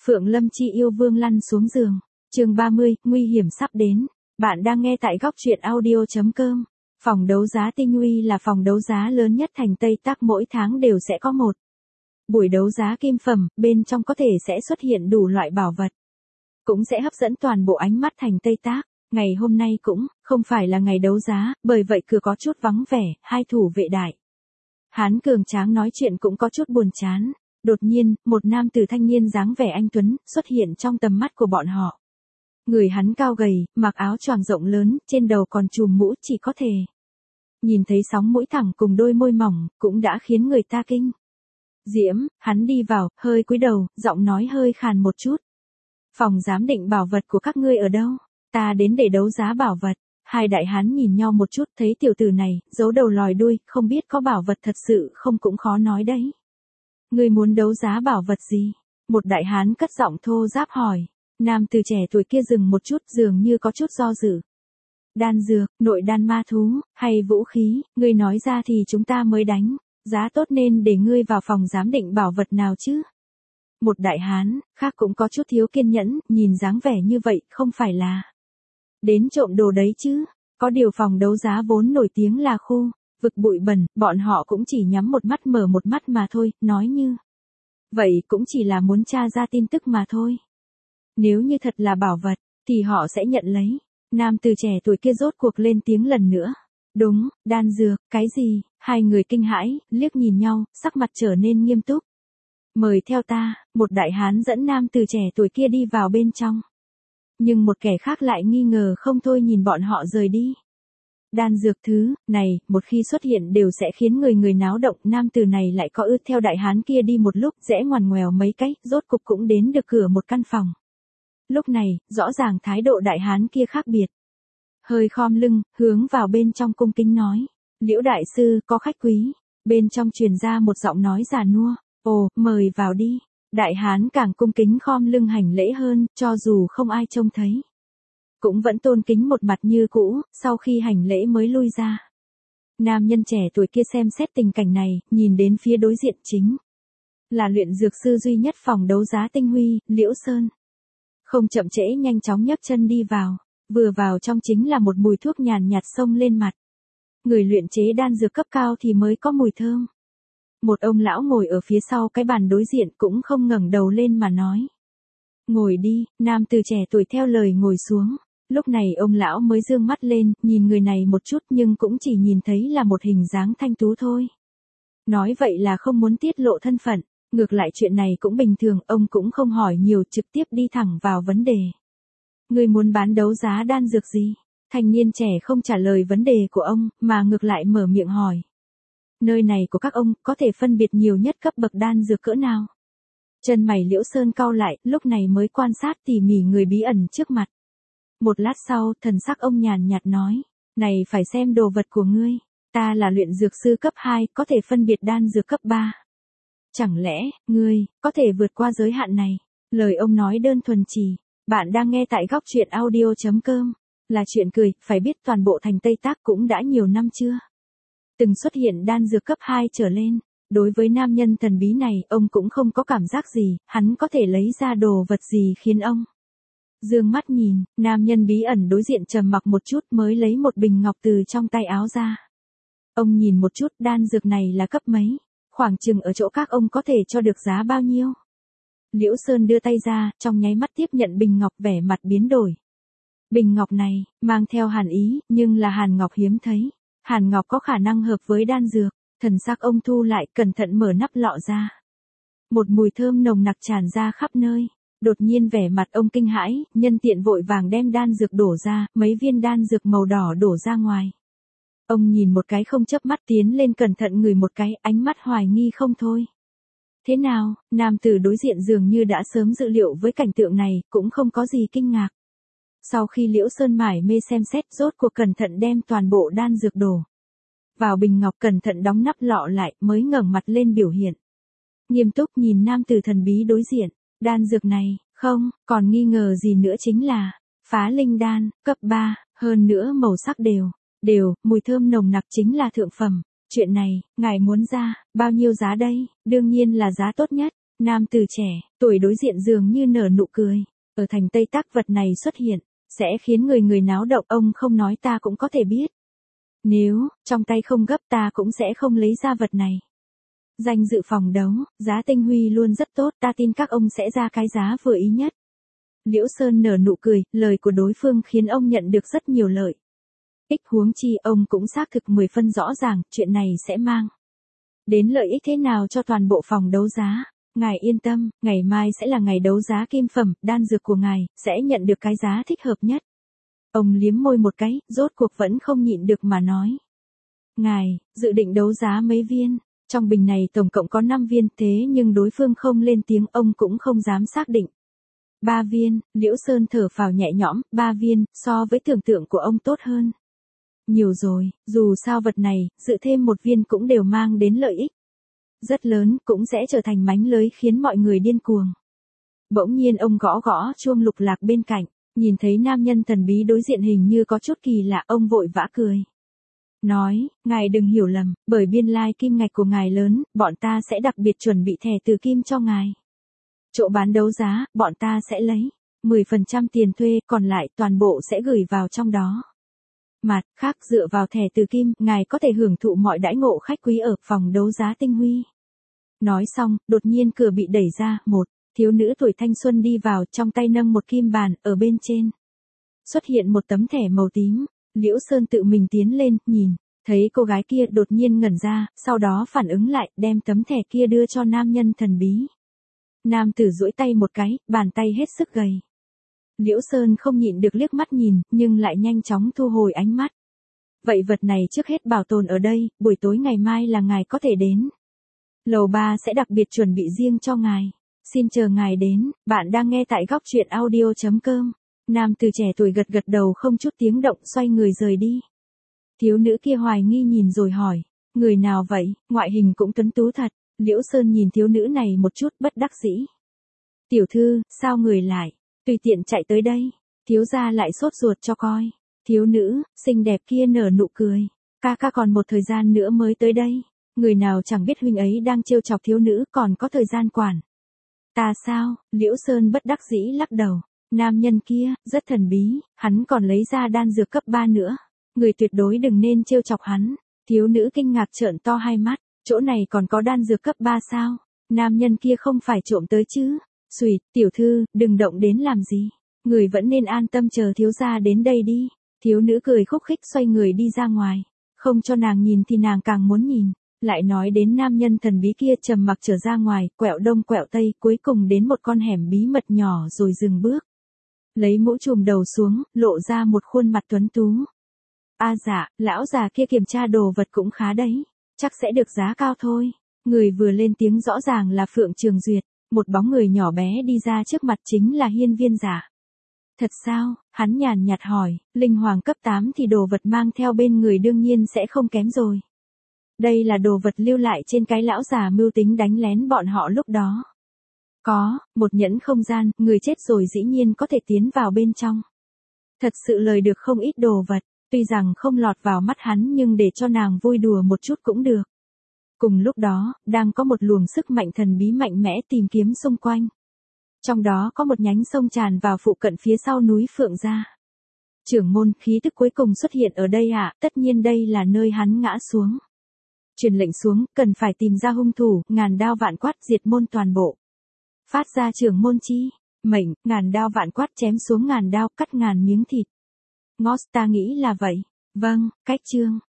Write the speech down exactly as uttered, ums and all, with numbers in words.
Phượng Lâm Chi yêu vương lăn xuống giường. Chương ba mươi, nguy hiểm sắp đến. Bạn đang nghe tại góc truyện audio chấm com. Phòng đấu giá Tinh Uy là phòng đấu giá lớn nhất thành Tây Tắc, mỗi tháng đều sẽ có một buổi đấu giá kim phẩm, bên trong có thể sẽ xuất hiện đủ loại bảo vật, cũng sẽ hấp dẫn toàn bộ ánh mắt thành Tây Tắc. Ngày hôm nay cũng không phải là ngày đấu giá, bởi vậy cửa có chút vắng vẻ, hai thủ vệ đại hán cường tráng nói chuyện cũng có chút buồn chán. Đột nhiên, một nam tử thanh niên dáng vẻ anh tuấn xuất hiện trong tầm mắt của bọn họ. Người hắn cao gầy, mặc áo choàng rộng lớn, trên đầu còn trùm mũ, chỉ có thể nhìn thấy sóng mũi thẳng cùng đôi môi mỏng, cũng đã khiến người ta kinh diễm. Hắn đi vào, hơi cúi đầu, giọng nói hơi khàn một chút. Phòng giám định bảo vật của các ngươi ở đâu? Ta đến để đấu giá bảo vật. Hai đại hán nhìn nhau một chút, thấy tiểu tử này giấu đầu lòi đuôi, không biết có bảo vật thật sự không cũng khó nói đấy. Ngươi muốn đấu giá bảo vật gì? Một đại hán cất giọng thô ráp hỏi. Nam từ trẻ tuổi kia dừng một chút, dường như có chút do dự. Đan dược, nội đan ma thú, hay vũ khí, ngươi nói ra thì chúng ta mới đánh giá tốt, nên để ngươi vào phòng giám định bảo vật nào chứ? Một đại hán khác cũng có chút thiếu kiên nhẫn, nhìn dáng vẻ như vậy không phải là đến trộm đồ đấy chứ? Có điều phòng đấu giá vốn nổi tiếng là khu vực bụi bẩn, bọn họ cũng chỉ nhắm một mắt mở một mắt mà thôi, nói như vậy cũng chỉ là muốn tra ra tin tức mà thôi. Nếu như thật là bảo vật, thì họ sẽ nhận lấy. Nam từ trẻ tuổi kia rốt cuộc lên tiếng lần nữa. Đúng, đan dược, cái gì? Hai người kinh hãi, liếc nhìn nhau, sắc mặt trở nên nghiêm túc. Mời theo ta, một đại hán dẫn nam từ trẻ tuổi kia đi vào bên trong. Nhưng một kẻ khác lại nghi ngờ không thôi nhìn bọn họ rời đi. Đan dược thứ này, một khi xuất hiện đều sẽ khiến người người náo động. Nam từ này lại có ư theo đại hán kia đi một lúc, rẽ ngoằn ngoèo mấy cái, rốt cục cũng đến được cửa một căn phòng. Lúc này, rõ ràng thái độ đại hán kia khác biệt. Hơi khom lưng, hướng vào bên trong cung kính nói. Liễu đại sư, có khách quý. Bên trong truyền ra một giọng nói già nua. Ồ, mời vào đi. Đại hán càng cung kính khom lưng hành lễ hơn, cho dù không ai trông thấy. Cũng vẫn tôn kính một mặt như cũ, sau khi hành lễ mới lui ra. Nam nhân trẻ tuổi kia xem xét tình cảnh này, nhìn đến phía đối diện chính là luyện dược sư duy nhất phòng đấu giá Tinh Huy, Liễu Sơn. Không chậm trễ nhanh chóng nhấc chân đi vào, vừa vào trong chính là một mùi thuốc nhàn nhạt xông lên mặt. Người luyện chế đan dược cấp cao thì mới có mùi thơm. Một ông lão ngồi ở phía sau cái bàn đối diện cũng không ngẩng đầu lên mà nói. Ngồi đi, nam từ trẻ tuổi theo lời ngồi xuống. Lúc này ông lão mới dương mắt lên, nhìn người này một chút nhưng cũng chỉ nhìn thấy là một hình dáng thanh tú thôi. Nói vậy là không muốn tiết lộ thân phận, ngược lại chuyện này cũng bình thường, ông cũng không hỏi nhiều, trực tiếp đi thẳng vào vấn đề. Người muốn bán đấu giá đan dược gì? Thanh niên trẻ không trả lời vấn đề của ông, mà ngược lại mở miệng hỏi. Nơi này của các ông có thể phân biệt nhiều nhất cấp bậc đan dược cỡ nào? Chân mày Liễu Sơn cau lại, lúc này mới quan sát tỉ mỉ người bí ẩn trước mặt. Một lát sau, thần sắc ông nhàn nhạt nói, này phải xem đồ vật của ngươi, ta là luyện dược sư cấp hai, có thể phân biệt đan dược cấp ba. Chẳng lẽ, ngươi, có thể vượt qua giới hạn này? Lời ông nói đơn thuần chỉ, bạn đang nghe tại góc truyện audio chấm com, là chuyện cười, phải biết toàn bộ thành Tây Tắc cũng đã nhiều năm chưa từng xuất hiện đan dược cấp hai trở lên. Đối với nam nhân thần bí này, ông cũng không có cảm giác gì, hắn có thể lấy ra đồ vật gì khiến ông dương mắt nhìn. Nam nhân bí ẩn đối diện trầm mặc một chút mới lấy một bình ngọc từ trong tay áo ra. Ông nhìn một chút, đan dược này là cấp mấy? Khoảng chừng ở chỗ các ông có thể cho được giá bao nhiêu? Liễu Sơn đưa tay ra, trong nháy mắt tiếp nhận bình ngọc, vẻ mặt biến đổi. Bình ngọc này, mang theo hàn ý, nhưng là hàn ngọc hiếm thấy. Hàn ngọc có khả năng hợp với đan dược. Thần sắc ông thu lại, cẩn thận mở nắp lọ ra. Một mùi thơm nồng nặc tràn ra khắp nơi. Đột nhiên vẻ mặt ông kinh hãi, nhân tiện vội vàng đem đan dược đổ ra, mấy viên đan dược màu đỏ đổ ra ngoài. Ông nhìn một cái không chớp mắt, tiến lên cẩn thận ngửi một cái, ánh mắt hoài nghi không thôi. Thế nào? Nam tử đối diện dường như đã sớm dự liệu với cảnh tượng này, cũng không có gì kinh ngạc. Sau khi Liễu Sơn mải mê xem xét, rốt cuộc cẩn thận đem toàn bộ đan dược đổ vào bình ngọc, cẩn thận đóng nắp lọ lại, mới ngẩng mặt lên biểu hiện nghiêm túc nhìn nam tử thần bí đối diện. Đan dược này, không, còn nghi ngờ gì nữa chính là phá linh đan, cấp ba, hơn nữa màu sắc đều, đều, mùi thơm nồng nặc, chính là thượng phẩm. Chuyện này, ngài muốn ra, bao nhiêu giá đây? Đương nhiên là giá tốt nhất. Nam tử trẻ, tuổi đối diện dường như nở nụ cười. Ở thành Tây Tắc vật này xuất hiện, sẽ khiến người người náo động, ông không nói ta cũng có thể biết. Nếu, trong tay không gấp ta cũng sẽ không lấy ra vật này. Danh dự phòng đấu, giá tinh huy luôn rất tốt, ta tin các ông sẽ ra cái giá vừa ý nhất. Liễu Sơn nở nụ cười, lời của đối phương khiến ông nhận được rất nhiều lợi. Ích huống chi ông cũng xác thực mười phân rõ ràng, chuyện này sẽ mang đến lợi ích thế nào cho toàn bộ phòng đấu giá. Ngài yên tâm, ngày mai sẽ là ngày đấu giá kim phẩm, đan dược của ngài, sẽ nhận được cái giá thích hợp nhất. Ông liếm môi một cái, rốt cuộc vẫn không nhịn được mà nói. Ngài, dự định đấu giá mấy viên? Trong bình này tổng cộng có năm viên, thế nhưng đối phương không lên tiếng, ông cũng không dám xác định. Ba viên, Liễu Sơn thở phào nhẹ nhõm, ba viên, so với tưởng tượng của ông tốt hơn. Nhiều rồi, dù sao vật này, dự thêm một viên cũng đều mang đến lợi ích rất lớn, cũng sẽ trở thành mánh lới khiến mọi người điên cuồng. Bỗng nhiên ông gõ gõ chuông lục lạc bên cạnh, nhìn thấy nam nhân thần bí đối diện hình như có chút kỳ lạ, ông vội vã cười. Nói, ngài đừng hiểu lầm, bởi biên lai kim ngạch của ngài lớn, bọn ta sẽ đặc biệt chuẩn bị thẻ từ kim cho ngài. Chỗ bán đấu giá, bọn ta sẽ lấy mười phần trăm tiền thuê, còn lại toàn bộ sẽ gửi vào trong đó. Mặt khác dựa vào thẻ từ kim, ngài có thể hưởng thụ mọi đãi ngộ khách quý ở phòng đấu giá tinh huy. Nói xong, đột nhiên cửa bị đẩy ra, một thiếu nữ tuổi thanh xuân đi vào, trong tay nâng một kim bàn, ở bên trên xuất hiện một tấm thẻ màu tím. Liễu Sơn tự mình tiến lên, nhìn, thấy cô gái kia đột nhiên ngẩn ra, sau đó phản ứng lại, đem tấm thẻ kia đưa cho nam nhân thần bí. Nam tử duỗi tay một cái, bàn tay hết sức gầy. Liễu Sơn không nhịn được liếc mắt nhìn, nhưng lại nhanh chóng thu hồi ánh mắt. Vậy vật này trước hết bảo tồn ở đây, buổi tối ngày mai là ngài có thể đến. Lầu ba sẽ đặc biệt chuẩn bị riêng cho ngài. Xin chờ ngài đến, bạn đang nghe tại góc truyện audio chấm com. Nam từ trẻ tuổi gật gật đầu không chút tiếng động, xoay người rời đi. Thiếu nữ kia hoài nghi nhìn rồi hỏi, người nào vậy, ngoại hình cũng tuấn tú thật. Liễu Sơn nhìn thiếu nữ này một chút bất đắc dĩ. Tiểu thư, sao người lại tùy tiện chạy tới đây? Thiếu gia lại sốt ruột cho coi. Thiếu nữ xinh đẹp kia nở nụ cười, ca ca còn một thời gian nữa mới tới đây. Người nào chẳng biết huynh ấy đang trêu chọc thiếu nữ, còn có thời gian quản ta sao? Liễu Sơn bất đắc dĩ lắc đầu. Nam nhân kia rất thần bí, hắn còn lấy ra đan dược cấp ba nữa. Người tuyệt đối đừng nên trêu chọc hắn. Thiếu nữ kinh ngạc trợn to hai mắt, chỗ này còn có đan dược cấp ba sao? Nam nhân kia không phải trộm tới chứ? Xùi, tiểu thư, đừng động đến làm gì. Người vẫn nên an tâm chờ thiếu gia đến đây đi. Thiếu nữ cười khúc khích xoay người đi ra ngoài. Không cho nàng nhìn thì nàng càng muốn nhìn. Lại nói đến nam nhân thần bí kia trầm mặc trở ra ngoài, quẹo đông quẹo tây, cuối cùng đến một con hẻm bí mật nhỏ rồi dừng bước. Lấy mũ trùm đầu xuống, lộ ra một khuôn mặt tuấn tú. A à dạ, lão già kia kiểm tra đồ vật cũng khá đấy. Chắc sẽ được giá cao thôi. Người vừa lên tiếng rõ ràng là Phượng Trường Duyệt. Một bóng người nhỏ bé đi ra trước mặt chính là Hiên Viên Giả. Thật sao? Hắn nhàn nhạt hỏi, linh hoàng cấp tám thì đồ vật mang theo bên người đương nhiên sẽ không kém rồi. Đây là đồ vật lưu lại trên cái lão già mưu tính đánh lén bọn họ lúc đó. Có, một nhẫn không gian, người chết rồi dĩ nhiên có thể tiến vào bên trong. Thật sự lời được không ít đồ vật, tuy rằng không lọt vào mắt hắn nhưng để cho nàng vui đùa một chút cũng được. Cùng lúc đó, đang có một luồng sức mạnh thần bí mạnh mẽ tìm kiếm xung quanh. Trong đó có một nhánh sông tràn vào phụ cận phía sau núi Phượng Gia. Trưởng môn, khí tức cuối cùng xuất hiện ở đây ạ, à? Tất nhiên đây là nơi hắn ngã xuống. Truyền lệnh xuống, cần phải tìm ra hung thủ, ngàn đao vạn quát diệt môn toàn bộ. Phát ra trưởng môn chi, mệnh, ngàn đao vạn quát chém xuống ngàn đao, cắt ngàn miếng thịt. Ngót ta nghĩ là vậy. Vâng, cách chương.